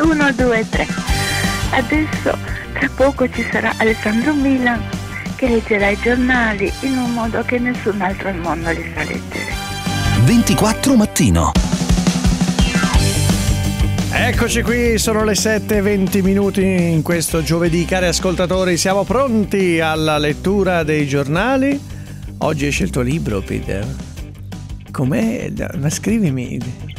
1, 2, 3. Adesso tra poco ci sarà Alessandro Milan che leggerà i giornali in un modo che nessun altro al mondo li sa leggere. 24 mattino. Eccoci qui, sono le 7:20 in questo giovedì. Cari ascoltatori, siamo pronti alla lettura dei giornali. Oggi esce il tuo libro, Peter. Com'è? Ma scrivimi.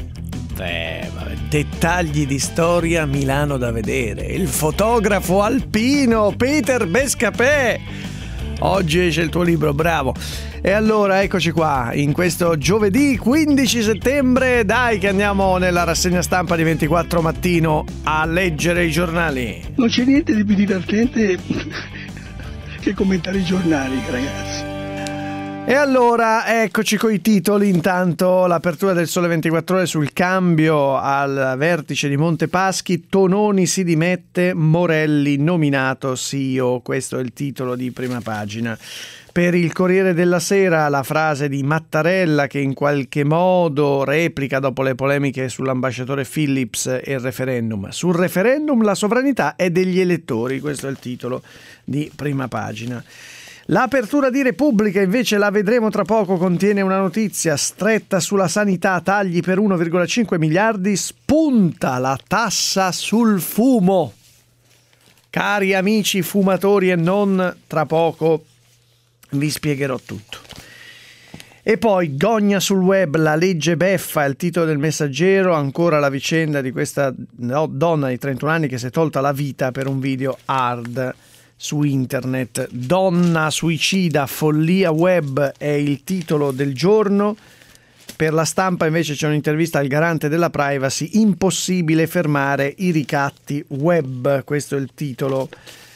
Dettagli di storia, Milano da vedere. Il fotografo alpino Peter Bescapè. Oggi esce il tuo libro, bravo. E allora eccoci qua, in questo giovedì 15 settembre, dai che andiamo nella rassegna stampa di 24 mattino a leggere i giornali. Non c'è niente di più divertente che commentare i giornali, ragazzi. E allora eccoci coi titoli. Intanto l'apertura del Sole 24 Ore sul cambio al vertice di Montepaschi, Tononi si dimette, Morelli nominato CEO, questo è il titolo di prima pagina. Per il Corriere della Sera la frase di Mattarella che in qualche modo replica dopo le polemiche sull'ambasciatore Phillips e il referendum. Sul referendum la sovranità è degli elettori, questo è il titolo di prima pagina. L'apertura di Repubblica invece la vedremo tra poco, contiene una notizia stretta sulla sanità, tagli per 1,5 miliardi, spunta la tassa sul fumo. Cari amici fumatori e non, tra poco vi spiegherò tutto. E poi gogna sul web, la legge beffa, è il titolo del Messaggero, ancora la vicenda di questa donna di 31 anni che si è tolta la vita per un video hard su internet. Donna suicida, follia web è il titolo del giorno. Per La Stampa invece c'è un'intervista al garante della privacy, impossibile fermare i ricatti web, questo è il titolo.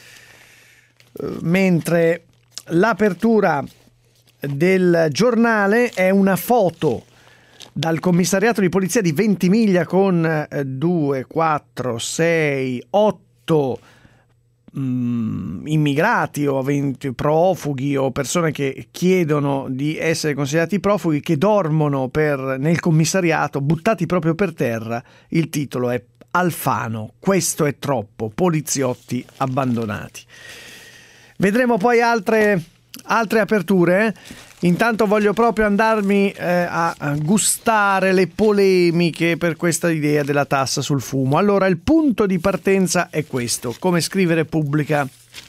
Mentre l'apertura del giornale è una foto dal commissariato di polizia di Ventimiglia con 2, 4, 6, 8 immigrati o profughi o persone che chiedono di essere considerati profughi che dormono nel commissariato, buttati proprio per terra. Il titolo è Alfano, questo è troppo, poliziotti abbandonati. Vedremo poi altre aperture. Intanto voglio proprio andarmi a gustare le polemiche per questa idea della tassa sul fumo. Allora, il punto di partenza è questo. Come scrive Repubblica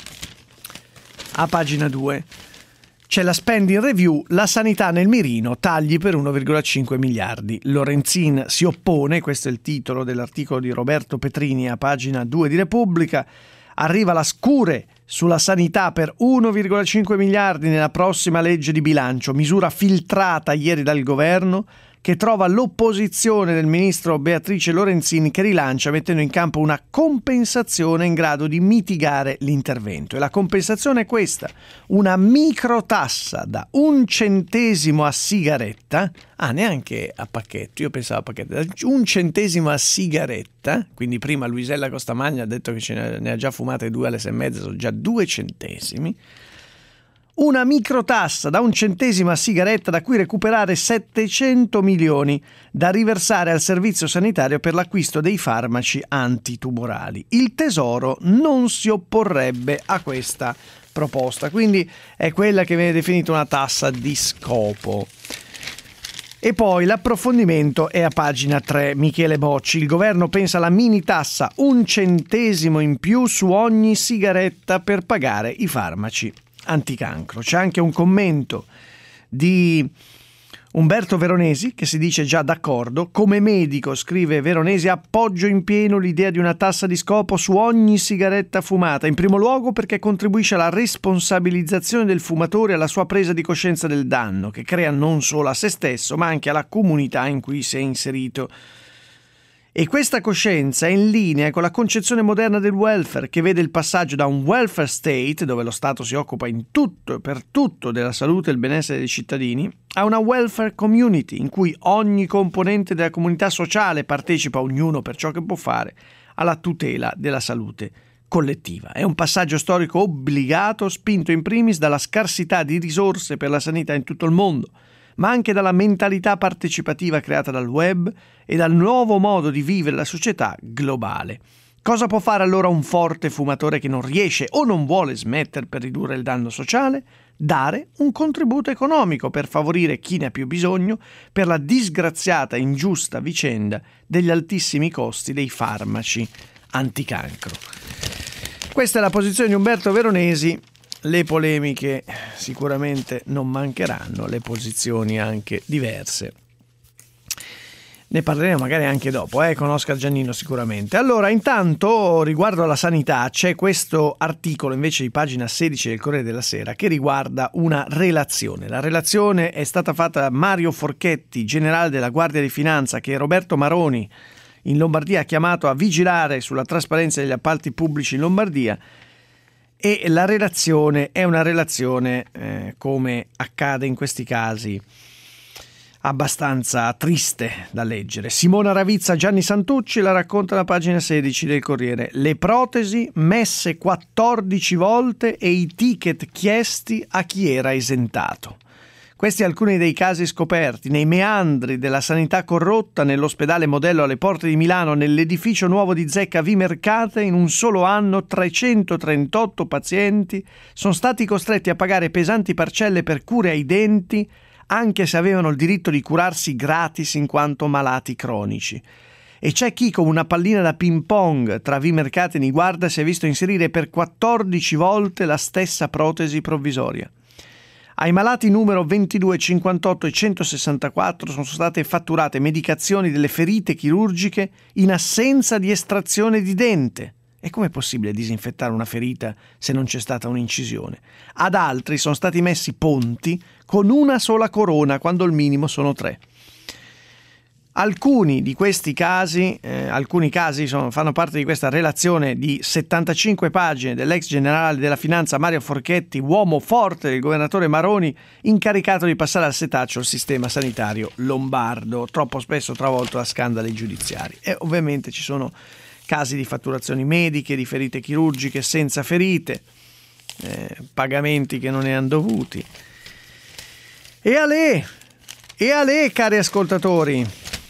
a pagina 2. C'è la spending review, la sanità nel mirino, tagli per 1,5 miliardi. Lorenzin si oppone, questo è il titolo dell'articolo di Roberto Petrini a pagina 2 di Repubblica. Arriva la scure sulla sanità per 1,5 miliardi nella prossima legge di bilancio, misura filtrata ieri dal governo che trova l'opposizione del ministro Beatrice Lorenzin che rilancia mettendo in campo una compensazione in grado di mitigare l'intervento. E la compensazione è questa, una microtassa da 1 centesimo a sigaretta, neanche a pacchetto, io pensavo a pacchetto, da 1 centesimo a sigaretta, quindi prima Luisella Costamagna ha detto che ne ha già fumate 2 alle 6,5, sono già 2 centesimi. Una microtassa da 1 centesimo a sigaretta da cui recuperare 700 milioni da riversare al servizio sanitario per l'acquisto dei farmaci antitumorali. Il Tesoro non si opporrebbe a questa proposta, quindi è quella che viene definita una tassa di scopo. E poi l'approfondimento è a pagina 3, Michele Bocci. Il governo pensa alla mini tassa, 1 centesimo in più su ogni sigaretta per pagare i farmaci anticancro. C'è anche un commento di Umberto Veronesi che si dice già d'accordo. Come medico, scrive Veronesi, appoggio in pieno l'idea di una tassa di scopo su ogni sigaretta fumata, in primo luogo perché contribuisce alla responsabilizzazione del fumatore e alla sua presa di coscienza del danno che crea non solo a se stesso ma anche alla comunità in cui si è inserito. E questa coscienza è in linea con la concezione moderna del welfare, che vede il passaggio da un welfare state, dove lo Stato si occupa in tutto e per tutto della salute e il benessere dei cittadini, a una welfare community, in cui ogni componente della comunità sociale partecipa, ognuno per ciò che può fare, alla tutela della salute collettiva. È un passaggio storico obbligato, spinto in primis dalla scarsità di risorse per la sanità in tutto il mondo, ma anche dalla mentalità partecipativa creata dal web e dal nuovo modo di vivere la società globale. Cosa può fare allora un forte fumatore che non riesce o non vuole smettere per ridurre il danno sociale? Dare un contributo economico per favorire chi ne ha più bisogno per la disgraziata e ingiusta vicenda degli altissimi costi dei farmaci anticancro. Questa è la posizione di Umberto Veronesi. Le polemiche sicuramente non mancheranno, le posizioni anche diverse. Ne parleremo magari anche dopo, con Oscar Giannino sicuramente. Allora, intanto, riguardo alla sanità, c'è questo articolo invece di pagina 16 del Corriere della Sera che riguarda una relazione. La relazione è stata fatta da Mario Forchetti, generale della Guardia di Finanza, che Roberto Maroni in Lombardia ha chiamato a vigilare sulla trasparenza degli appalti pubblici in Lombardia. E la relazione è una relazione, come accade in questi casi, abbastanza triste da leggere. Simona Ravizza, Gianni Santucci la racconta alla pagina 16 del Corriere. Le protesi messe 14 volte e i ticket chiesti a chi era esentato. Questi alcuni dei casi scoperti nei meandri della sanità corrotta nell'ospedale Modello alle Porte di Milano, nell'edificio nuovo di Zecca Vimercate. In un solo anno 338 pazienti sono stati costretti a pagare pesanti parcelle per cure ai denti, anche se avevano il diritto di curarsi gratis in quanto malati cronici. E c'è chi con una pallina da ping pong tra Vimercate e Niguarda si è visto inserire per 14 volte la stessa protesi provvisoria. Ai malati numero 22, 58 e 164 sono state fatturate medicazioni delle ferite chirurgiche in assenza di estrazione di dente. E com'è possibile disinfettare una ferita se non c'è stata un'incisione? Ad altri sono stati messi ponti con una sola corona quando il minimo sono 3. Alcuni di questi casi, fanno parte di questa relazione di 75 pagine dell'ex generale della finanza Mario Forchetti, uomo forte del governatore Maroni, incaricato di passare al setaccio il sistema sanitario lombardo, troppo spesso travolto da scandali giudiziari. E ovviamente ci sono casi di fatturazioni mediche, di ferite chirurgiche senza ferite, pagamenti che non ne hanno dovuti. E a lei, cari ascoltatori,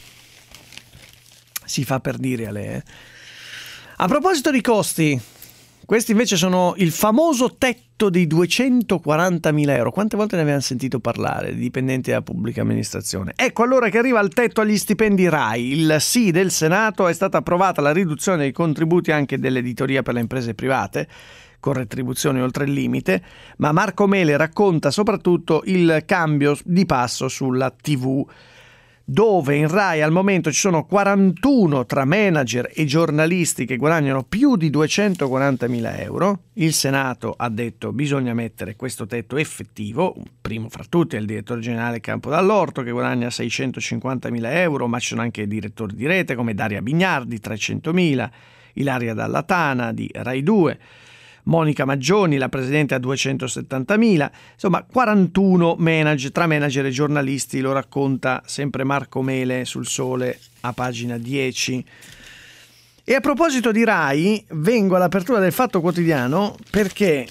si fa per dire a lei. A proposito di costi, questi invece sono il famoso tetto dei 240.000 euro. Quante volte ne abbiamo sentito parlare, di dipendenti della pubblica amministrazione? Ecco allora che arriva il tetto agli stipendi RAI. Il sì del Senato, è stata approvata la riduzione dei contributi anche dell'editoria per le imprese private, con retribuzioni oltre il limite, ma Marco Mele racconta soprattutto il cambio di passo sulla TV, dove in RAI al momento ci sono 41 tra manager e giornalisti che guadagnano più di 240.000 euro. Il Senato ha detto bisogna mettere questo tetto effettivo. Primo fra tutti è il direttore generale Campo Dall'Orto che guadagna 650.000 euro, ma ci sono anche direttori di rete come Daria Bignardi, 300.000, Ilaria Dalla Tana di Rai 2, Monica Maggioni, la presidente, a 270.000, insomma 41 manager, tra manager e giornalisti, lo racconta sempre Marco Mele sul Sole a pagina 10. E a proposito di RAI, vengo all'apertura del Fatto Quotidiano perché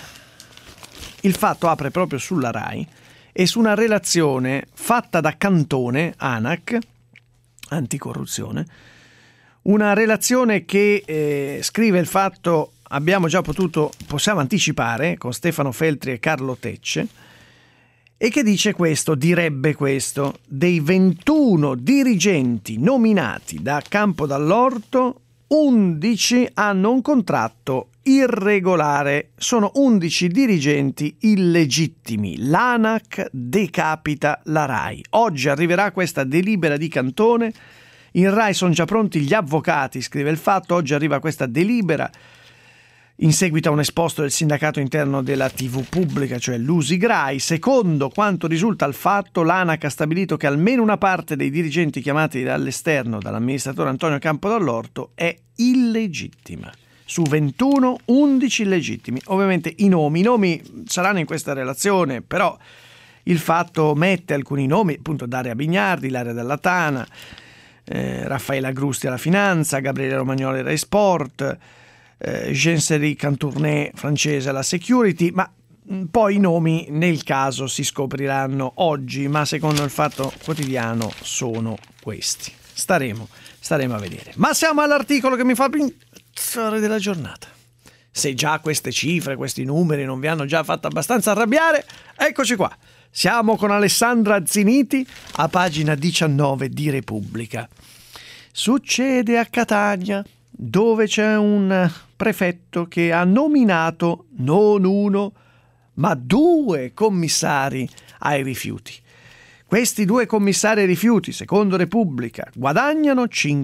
il Fatto apre proprio sulla RAI e su una relazione fatta da Cantone, ANAC, anticorruzione, una relazione che scrive il Fatto. Possiamo anticipare con Stefano Feltri e Carlo Tecce, e che dice questo, direbbe questo: dei 21 dirigenti nominati da Campo Dall'Orto, 11 hanno un contratto irregolare, sono 11 dirigenti illegittimi. L'ANAC decapita la RAI. Oggi arriverà questa delibera di Cantone. In RAI sono già pronti gli avvocati, scrive il Fatto. Oggi arriva questa delibera in seguito a un esposto del sindacato interno della TV pubblica, cioè l'Usigrai. Secondo quanto risulta al Fatto, l'ANAC ha stabilito che almeno una parte dei dirigenti chiamati dall'esterno dall'amministratore Antonio Campo Dall'Orto è illegittima. Su 21, 11 illegittimi. Ovviamente i nomi saranno in questa relazione, però il Fatto mette alcuni nomi, appunto Daria Bignardi, Ilaria Dalla Tana, Raffaella Grusti alla finanza, Gabriele Romagnoli Rai Sport, Jean-Céry Cantourné francese alla security, ma Poi i nomi nel caso si scopriranno oggi, ma secondo il Fatto Quotidiano sono questi. Staremo a vedere. Ma siamo all'articolo che mi fa pensare della giornata. Se già queste cifre, questi numeri non vi hanno già fatto abbastanza arrabbiare, eccoci qua. Siamo con Alessandra Ziniti a pagina 19 di Repubblica. Succede a Catania, dove c'è un prefetto che ha nominato non uno, ma 2 commissari ai rifiuti. Questi 2 commissari ai rifiuti, secondo Repubblica, guadagnano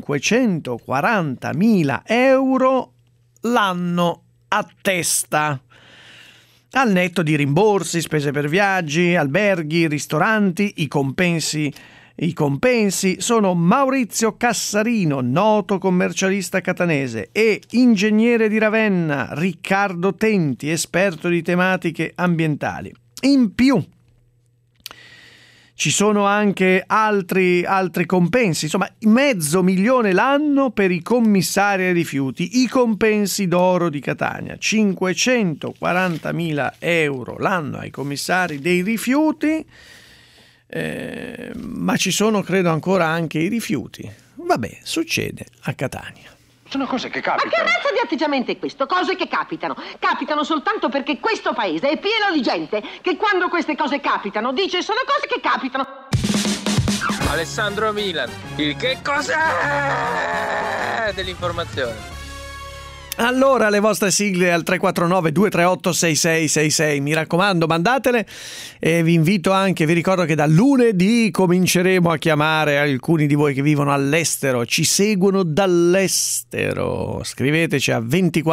540.000 euro l'anno a testa, al netto di rimborsi, spese per viaggi, alberghi, ristoranti. I compensi sono Maurizio Cassarino, noto commercialista catanese, e ingegnere di Ravenna Riccardo Tenti, esperto di tematiche ambientali. In più ci sono anche altri compensi, insomma 500.000 l'anno per i commissari ai rifiuti, i compensi d'oro di Catania, 540.000 euro l'anno ai commissari dei rifiuti, ma ci sono credo ancora anche i rifiuti. Vabbè, succede a Catania. Sono cose che capitano. Ma che razza di atteggiamento è questo? Cose che capitano. Capitano soltanto perché questo paese è pieno di gente che quando queste cose capitano dice sono cose che capitano. Alessandro Milan, il che cos'è dell'informazione? Allora, le vostre sigle al 349-238-6666, mi raccomando, mandatele, e vi ricordo che da lunedì cominceremo a chiamare alcuni di voi che vivono all'estero, ci seguono dall'estero. Scriveteci a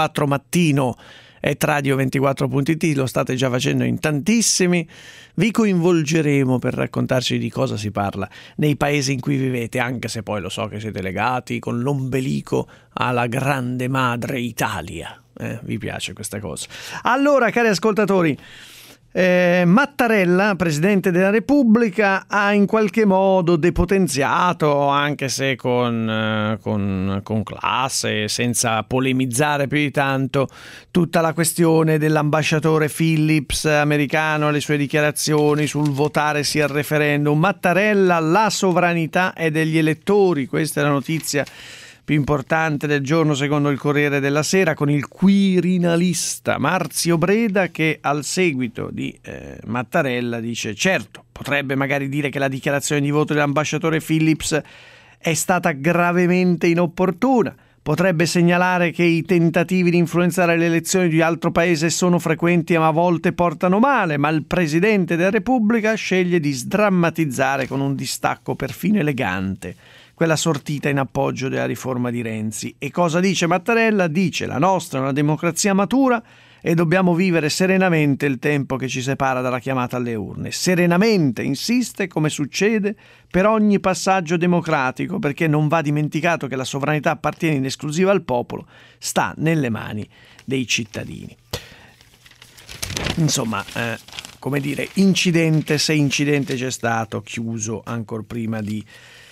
24mattino@radio24.it, lo state già facendo in tantissimi. Vi coinvolgeremo per raccontarci di cosa si parla nei paesi in cui vivete, anche se poi lo so che siete legati con l'ombelico alla grande madre Italia. Vi piace questa cosa? Allora, cari ascoltatori, Mattarella, Presidente della Repubblica, ha in qualche modo depotenziato, anche se con classe, senza polemizzare più di tanto, tutta la questione dell'ambasciatore Phillips americano, le sue dichiarazioni sul votare sì al referendum. Mattarella, la sovranità è degli elettori, questa è la notizia più importante del giorno secondo il Corriere della Sera, con il quirinalista Marzio Breda che al seguito di Mattarella dice: certo, potrebbe magari dire che la dichiarazione di voto dell'ambasciatore Phillips è stata gravemente inopportuna, potrebbe segnalare che i tentativi di influenzare le elezioni di altro paese sono frequenti ma a volte portano male, ma il Presidente della Repubblica sceglie di sdrammatizzare con un distacco perfino elegante quella sortita in appoggio della riforma di Renzi. E cosa dice Mattarella? Dice: la nostra è una democrazia matura e dobbiamo vivere serenamente il tempo che ci separa dalla chiamata alle urne. Serenamente, insiste, come succede per ogni passaggio democratico, perché non va dimenticato che la sovranità appartiene in esclusiva al popolo, sta nelle mani dei cittadini. Insomma, come dire, incidente, se incidente c'è stato, chiuso ancora prima di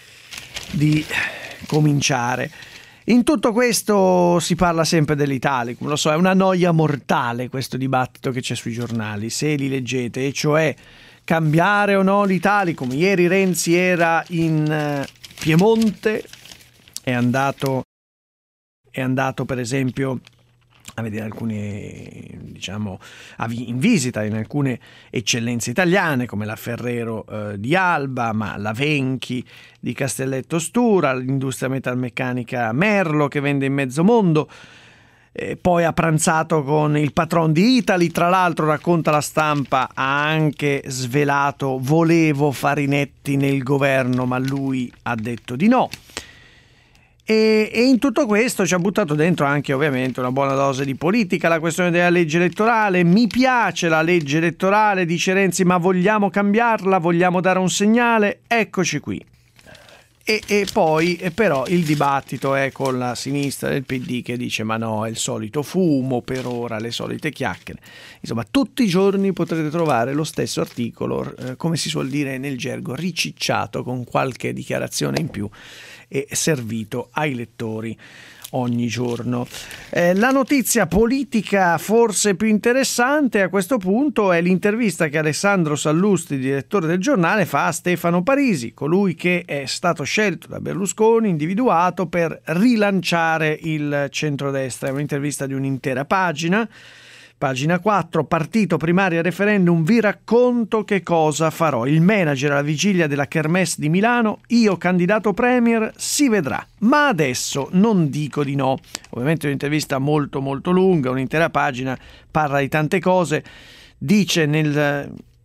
cominciare. In tutto questo si parla sempre dell'Italicum, lo so, è una noia mortale questo dibattito che c'è sui giornali, se li leggete, e cioè cambiare o no l'Italicum. Ieri Renzi era in Piemonte, è andato per esempio a vedere alcune, in visita in alcune eccellenze italiane come la Ferrero di Alba, ma la Venchi di Castelletto Stura, l'industria metalmeccanica Merlo che vende in mezzo mondo. Poi ha pranzato con il patron di Italy, tra l'altro, racconta La Stampa, ha anche svelato: volevo Farinetti nel governo ma lui ha detto di no. E in tutto questo ci ha buttato dentro anche ovviamente una buona dose di politica, la questione della legge elettorale. Mi piace la legge elettorale, dice Renzi, ma vogliamo cambiarla, vogliamo dare un segnale, eccoci qui. E poi però il dibattito è con la sinistra del PD che dice: ma no, è il solito fumo per ora, le solite chiacchiere. Insomma, tutti i giorni potrete trovare lo stesso articolo, come si suol dire nel gergo, ricicciato con qualche dichiarazione in più e servito ai lettori ogni giorno. La notizia politica forse più interessante a questo punto è l'intervista che Alessandro Sallusti, direttore del giornale, fa a Stefano Parisi, colui che è stato scelto da Berlusconi, individuato per rilanciare il centrodestra. È un'intervista di un'intera pagina. Pagina 4, partito primario e referendum, vi racconto che cosa farò. Il manager alla vigilia della Kermesse di Milano, io candidato premier, si vedrà. Ma adesso non dico di no. Ovviamente è un'intervista molto molto lunga, un'intera pagina, parla di tante cose. Dice nella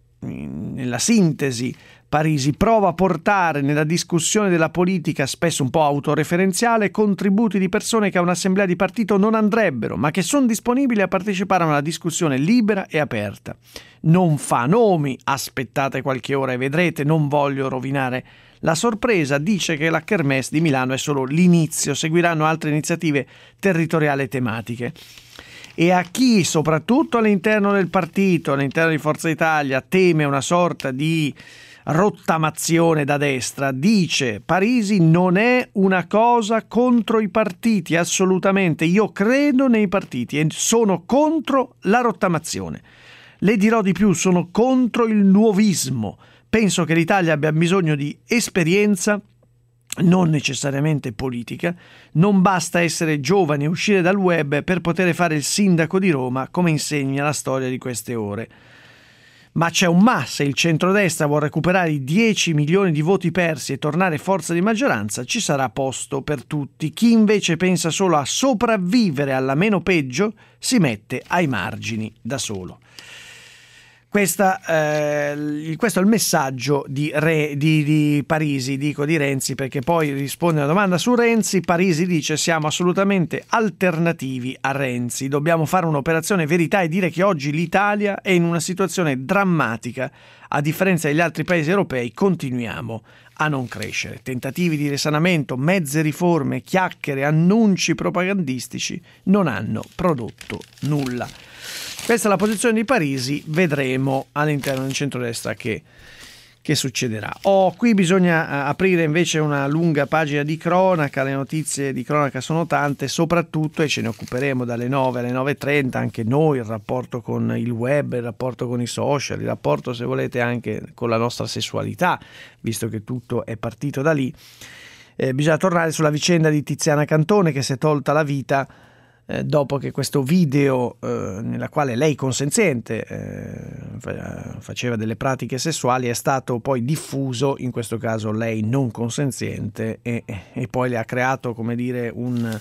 sintesi Parisi: prova a portare nella discussione della politica, spesso un po' autoreferenziale, contributi di persone che a un'assemblea di partito non andrebbero, ma che sono disponibili a partecipare a una discussione libera e aperta. Non fa nomi, aspettate qualche ora e vedrete, non voglio rovinare la sorpresa. Dice che la Kermesse di Milano è solo l'inizio, seguiranno altre iniziative territoriali e tematiche. E a chi, soprattutto all'interno del partito, all'interno di Forza Italia, teme una sorta di rottamazione da destra, dice Parisi: non è una cosa contro i partiti, assolutamente, io credo nei partiti e sono contro la rottamazione. Le dirò di più, sono contro il nuovismo. Penso che l'Italia abbia bisogno di esperienza, non necessariamente politica. Non basta essere giovani e uscire dal web per poter fare il sindaco di Roma, come insegna la storia di queste ore. Ma c'è un ma: se il centrodestra vuole recuperare i 10 milioni di voti persi e tornare forza di maggioranza, ci sarà posto per tutti. Chi invece pensa solo a sopravvivere alla meno peggio si mette ai margini da solo. Questo è il messaggio di Parisi, dico di Renzi, perché poi risponde a una domanda su Renzi. Parisi dice: siamo assolutamente alternativi a Renzi, dobbiamo fare un'operazione verità e dire che oggi l'Italia è in una situazione drammatica, a differenza degli altri paesi europei continuiamo a non crescere. Tentativi di risanamento, mezze riforme, chiacchiere, annunci propagandistici non hanno prodotto nulla. Questa è la posizione di Parisi, vedremo all'interno del centrodestra che succederà. Qui bisogna aprire invece una lunga pagina di cronaca, le notizie di cronaca sono tante, soprattutto, e ce ne occuperemo dalle 9 alle 9.30, anche noi, il rapporto con il web, il rapporto con i social, il rapporto, se volete, anche con la nostra sessualità, visto che tutto è partito da lì. Bisogna tornare sulla vicenda di Tiziana Cantone, che si è tolta la vita dopo che questo video nella quale lei consenziente faceva delle pratiche sessuali è stato poi diffuso, in questo caso lei non consenziente, e poi le ha creato, come dire, un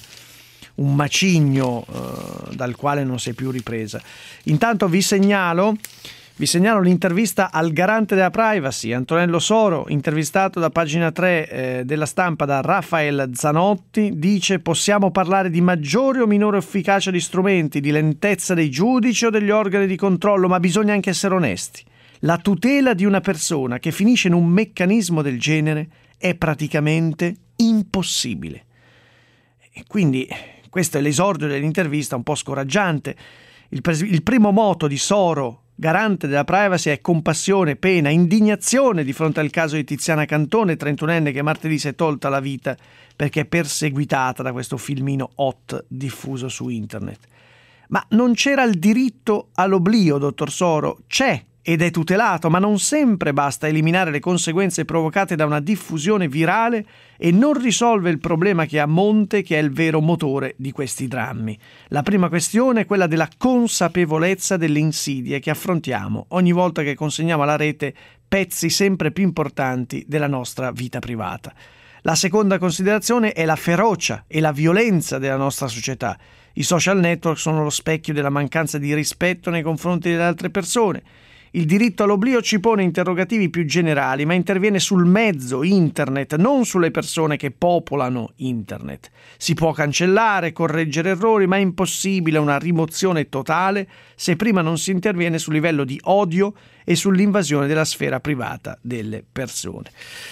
macigno dal quale non si è più ripresa. Intanto vi segnalo l'intervista al garante della privacy, Antonello Soro, intervistato da Pagina 3 della Stampa da Rafael Zanotti. Dice: possiamo parlare di maggiore o minore efficacia di strumenti, di lentezza dei giudici o degli organi di controllo, ma bisogna anche essere onesti. La tutela di una persona che finisce in un meccanismo del genere è praticamente impossibile. E quindi questo è l'esordio dell'intervista, un po' scoraggiante. Il primo moto di Soro, garante della privacy, è compassione, pena, indignazione di fronte al caso di Tiziana Cantone, 31enne, che martedì si è tolta la vita perché è perseguitata da questo filmino hot diffuso su internet. Ma non c'era il diritto all'oblio, dottor Soro? C'è ed è tutelato, ma non sempre basta eliminare le conseguenze provocate da una diffusione virale e non risolve il problema che è a monte, che è il vero motore di questi drammi. La prima questione è quella della consapevolezza delle insidie che affrontiamo ogni volta che consegniamo alla rete pezzi sempre più importanti della nostra vita privata. La seconda considerazione è la ferocia e la violenza della nostra società. I social network sono lo specchio della mancanza di rispetto nei confronti delle altre persone. Il diritto all'oblio ci pone interrogativi più generali, ma interviene sul mezzo internet, non sulle persone che popolano internet. Si può cancellare, correggere errori, ma è impossibile una rimozione totale se prima non si interviene sul livello di odio e sull'invasione della sfera privata delle persone.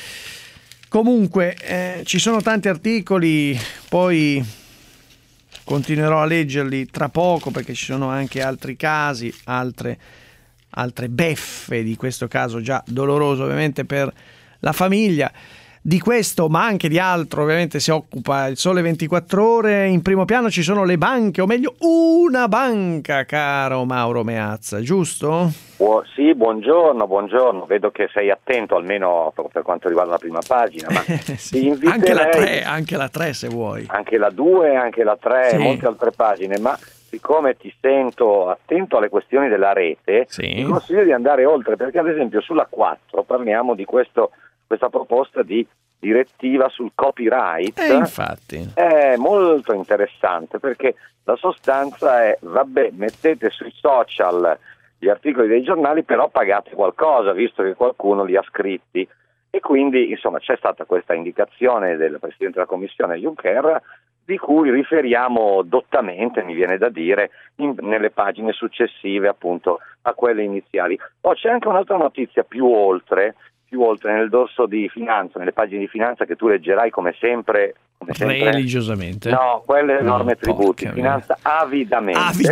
Comunque ci sono tanti articoli, poi continuerò a leggerli tra poco perché ci sono anche altri casi, altre beffe di questo caso già doloroso ovviamente per la famiglia. Di questo, ma anche di altro, ovviamente si occupa il Sole 24 Ore. In primo piano ci sono le banche, o meglio una banca, caro Mauro Meazza, giusto? Sì, buongiorno. Vedo che sei attento almeno per quanto riguarda la prima pagina. Ma sì, anche la 3 se vuoi. Anche la 2, anche la 3, sì. Molte altre pagine, ma siccome ti sento attento alle questioni della rete, sì, ti consiglio di andare oltre, perché ad esempio sulla 4 parliamo di questa proposta di direttiva sul copyright. Infatti è molto interessante, perché la sostanza è: vabbè, mettete sui social gli articoli dei giornali, però pagate qualcosa, visto che qualcuno li ha scritti. E quindi, insomma, c'è stata questa indicazione del Presidente della Commissione Juncker, di cui riferiamo dottamente, mi viene da dire, nelle pagine successive appunto a quelle iniziali. C'è anche un'altra notizia più oltre nel dorso di finanza, nelle pagine di finanza, che tu leggerai come sempre religiosamente. No, quelle norme tributi, finanza avidamente,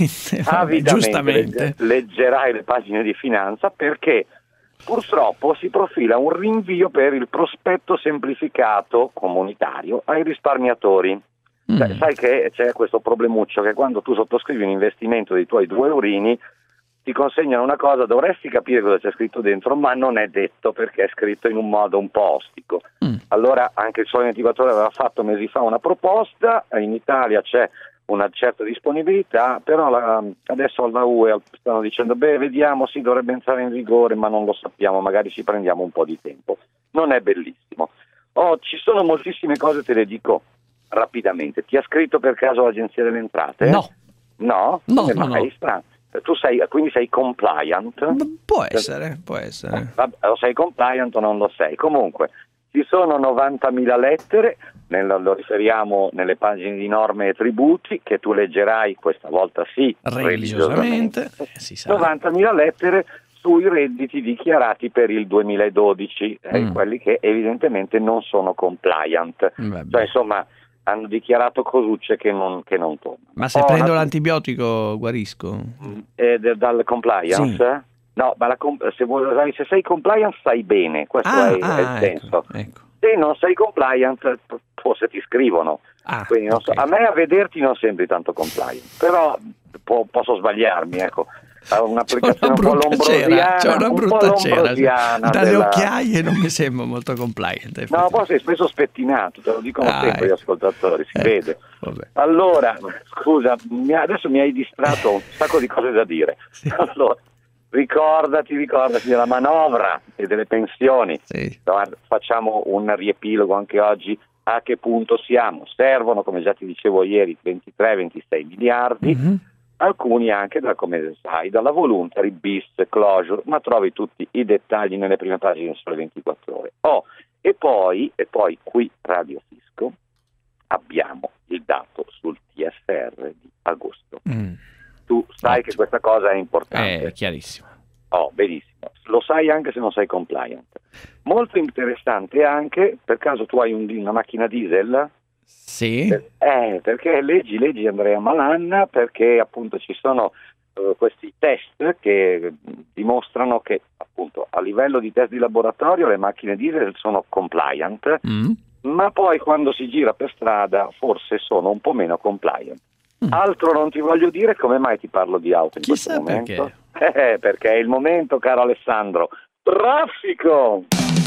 giustamente leggerai le pagine di finanza, perché purtroppo si profila un rinvio per il prospetto semplificato comunitario ai risparmiatori. Sai che c'è questo problemuccio, che quando tu sottoscrivi un investimento dei tuoi 2 eurini ti consegnano una cosa, dovresti capire cosa c'è scritto dentro, ma non è detto, perché è scritto in un modo un po' ostico. Allora anche il Sole 24 Ore aveva fatto mesi fa una proposta, in Italia c'è una certa disponibilità, però adesso alla UE stanno dicendo vediamo, sì, dovrebbe entrare in vigore, ma non lo sappiamo, magari ci prendiamo un po' di tempo. Non è bellissimo. Ci sono moltissime cose, te le dico rapidamente. Ti ha scritto per caso l'Agenzia delle Entrate? No. No? No. Tu quindi sei compliant? Può essere. O sei compliant o non lo sei. Comunque, ci sono 90.000 lettere, lo riferiamo nelle pagine di norme e tributi, che tu leggerai questa volta sì, religiosamente. Si sa. 90.000 lettere sui redditi dichiarati per il 2012, quelli che evidentemente non sono compliant. Cioè, insomma, hanno dichiarato cosucce che non tornano. Ma se prendo l'antibiotico guarisco? Dal compliance? Sì. No, ma se sei compliant stai bene, questo è il senso. Ecco. Se non sei compliant, forse ti scrivono. Quindi non so, a me a vederti non sembri tanto compliant, però posso sbagliarmi, ecco. Un'applicazione un po' lombrosiana, c'è una brutta cera. Dalle occhiaie non mi sembra molto compliant. No, poi sei spesso spettinato, te lo dicono sempre gli ascoltatori, si vede. Vabbè. Allora, scusa, adesso mi hai distratto un sacco di cose da dire. Sì. Allora, ricordati della manovra e delle pensioni. Sì. Facciamo un riepilogo anche oggi. A che punto siamo? Servono, come già ti dicevo ieri, 23-26 miliardi. Mm-hmm. Alcuni anche, come sai, dalla voluntary bis closure, ma trovi tutti i dettagli nelle prime pagine sulle 24 ore. E poi qui Radio Fisco abbiamo il dato sul TFR di agosto. Tu sai che questa cosa è importante. È chiarissimo. Benissimo. Lo sai anche se non sei compliant. Molto interessante anche, per caso tu hai una macchina diesel? Sì. Perché leggi Andrea Malan, perché appunto ci sono questi test che dimostrano che appunto a livello di test di laboratorio le macchine diesel sono compliant, ma poi quando si gira per strada forse sono un po' meno compliant. Altro non ti voglio dire, come mai ti parlo di auto in questo momento? Perché è il momento, caro Alessandro. Traffico!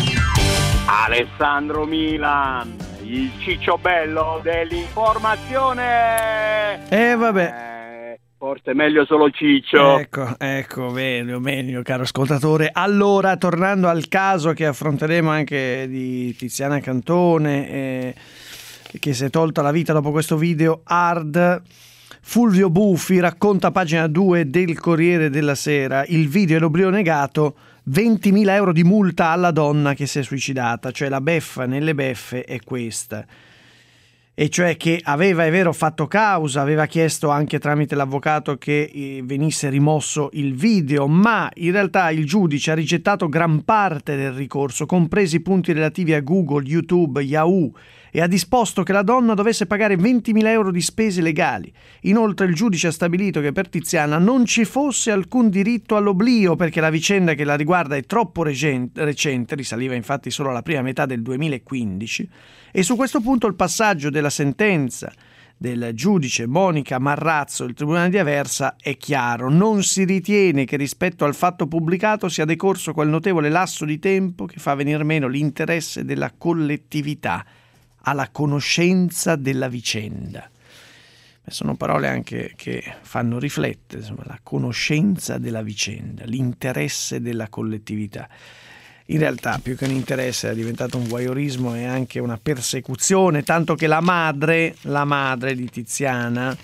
Alessandro Milan, il ciccio bello dell'informazione. Vabbè. Forse meglio solo ciccio. Ecco, meglio, caro ascoltatore. Allora, tornando al caso che affronteremo anche di Tiziana Cantone, che si è tolta la vita dopo questo video hard, Fulvio Buffi racconta a pagina 2 del Corriere della Sera: il video è l'oblio negato, 20.000 euro di multa alla donna che si è suicidata. Cioè la beffa nelle beffe è questa, e cioè che aveva, è vero, fatto causa, aveva chiesto anche tramite l'avvocato che venisse rimosso il video, ma in realtà il giudice ha rigettato gran parte del ricorso, compresi i punti relativi a Google, YouTube, Yahoo e ha disposto che la donna dovesse pagare 20.000 euro di spese legali. Inoltre il giudice ha stabilito che per Tiziana non ci fosse alcun diritto all'oblio perché la vicenda che la riguarda è troppo recente, risaliva infatti solo alla prima metà del 2015, e su questo punto il passaggio della sentenza del giudice Monica Marrazzo del Tribunale di Aversa è chiaro. Non si ritiene che rispetto al fatto pubblicato sia decorso quel notevole lasso di tempo che fa venir meno l'interesse della collettività alla conoscenza della vicenda. Sono parole anche che fanno riflettere, insomma, la conoscenza della vicenda, l'interesse della collettività. In realtà più che un interesse è diventato un voyeurismo e anche una persecuzione, tanto che la madre di Tiziana,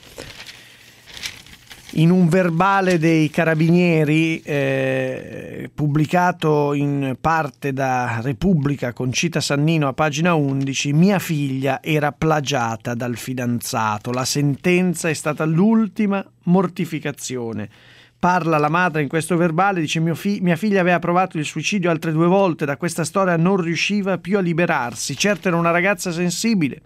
in un verbale dei carabinieri pubblicato in parte da Repubblica con Cita Sannino a pagina 11, mia figlia era plagiata dal fidanzato, la sentenza è stata l'ultima mortificazione. Parla la madre in questo verbale, dice mia figlia aveva provato il suicidio altre 2 volte, da questa storia non riusciva più a liberarsi, certo era una ragazza sensibile.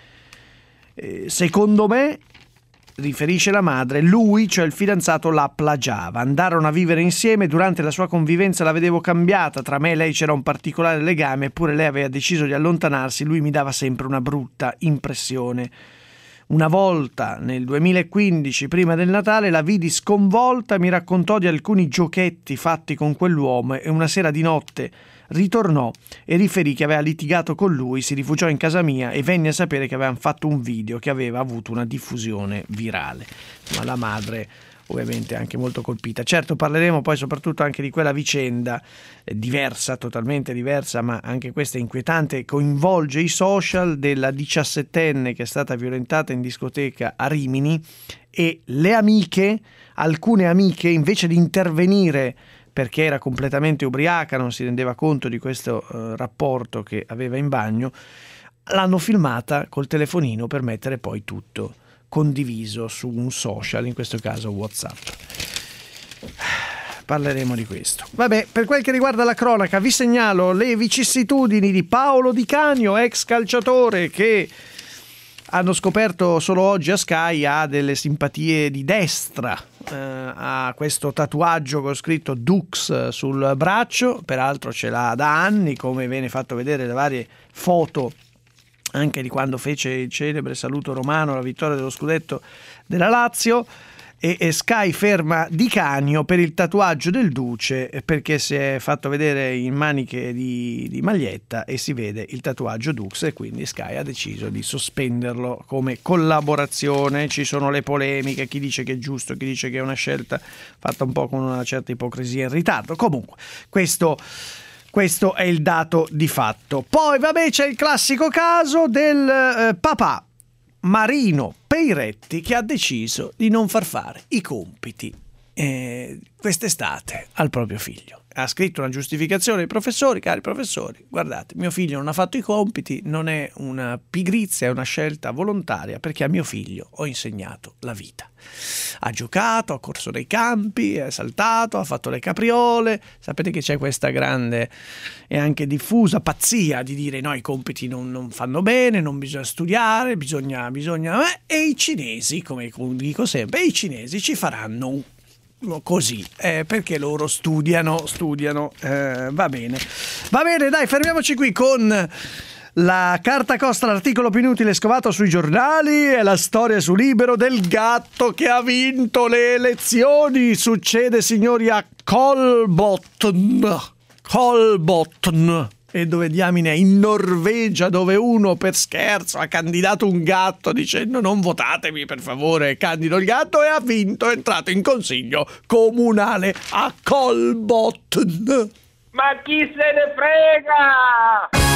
Secondo me, riferisce la madre, lui, cioè il fidanzato, la plagiava. Andarono a vivere insieme, durante la sua convivenza la vedevo cambiata, tra me e lei c'era un particolare legame, eppure lei aveva deciso di allontanarsi, lui mi dava sempre una brutta impressione. Una volta, nel 2015, prima del Natale, la vidi sconvolta, mi raccontò di alcuni giochetti fatti con quell'uomo e una sera di notte ritornò e riferì che aveva litigato con lui, si rifugiò in casa mia e venne a sapere che avevano fatto un video che aveva avuto una diffusione virale. Ma la madre ovviamente anche molto colpita. Certo, parleremo poi soprattutto anche di quella vicenda diversa, totalmente diversa, ma anche questa inquietante, coinvolge i social, della 17enne che è stata violentata in discoteca a Rimini, e le amiche, alcune amiche, invece di intervenire perché era completamente ubriaca, non si rendeva conto di questo rapporto che aveva in bagno, l'hanno filmata col telefonino per mettere poi tutto condiviso su un social, in questo caso WhatsApp. Parleremo di questo. Vabbè, per quel che riguarda la cronaca, vi segnalo le vicissitudini di Paolo Di Canio, ex calciatore che hanno scoperto solo oggi a Sky ha delle simpatie di destra, ha questo tatuaggio con scritto Dux sul braccio, peraltro ce l'ha da anni, come viene fatto vedere le varie foto anche di quando fece il celebre saluto romano alla vittoria dello scudetto della Lazio, e Sky ferma Di Canio per il tatuaggio del Duce perché si è fatto vedere in maniche di maglietta e si vede il tatuaggio Dux, e quindi Sky ha deciso di sospenderlo come collaborazione. Ci sono le polemiche, chi dice che è giusto, chi dice che è una scelta fatta un po' con una certa ipocrisia in ritardo. Comunque questo è il dato di fatto. Poi vabbè, c'è il classico caso del papà Marino Peiretti che ha deciso di non far fare i compiti quest'estate al proprio figlio. Ha scritto una giustificazione ai professori: cari professori, guardate, mio figlio non ha fatto i compiti, non è una pigrizia, è una scelta volontaria, perché a mio figlio ho insegnato la vita. Ha giocato, ha corso nei campi, è saltato, ha fatto le capriole. Sapete che c'è questa grande e anche diffusa pazzia di dire no, i compiti non fanno bene, non bisogna studiare, bisogna e i cinesi, come dico sempre, i cinesi ci faranno così, perché loro studiano, va bene, dai, fermiamoci qui con la carta costa, l'articolo più inutile scovato sui giornali e la storia su Libero del gatto che ha vinto le elezioni. Succede, signori, a Kolbotn. E dove diamine? In Norvegia, dove uno per scherzo ha candidato un gatto dicendo non votatemi per favore, candido il gatto, e ha vinto, è entrato in consiglio comunale a Kolbotn. Ma chi se ne frega?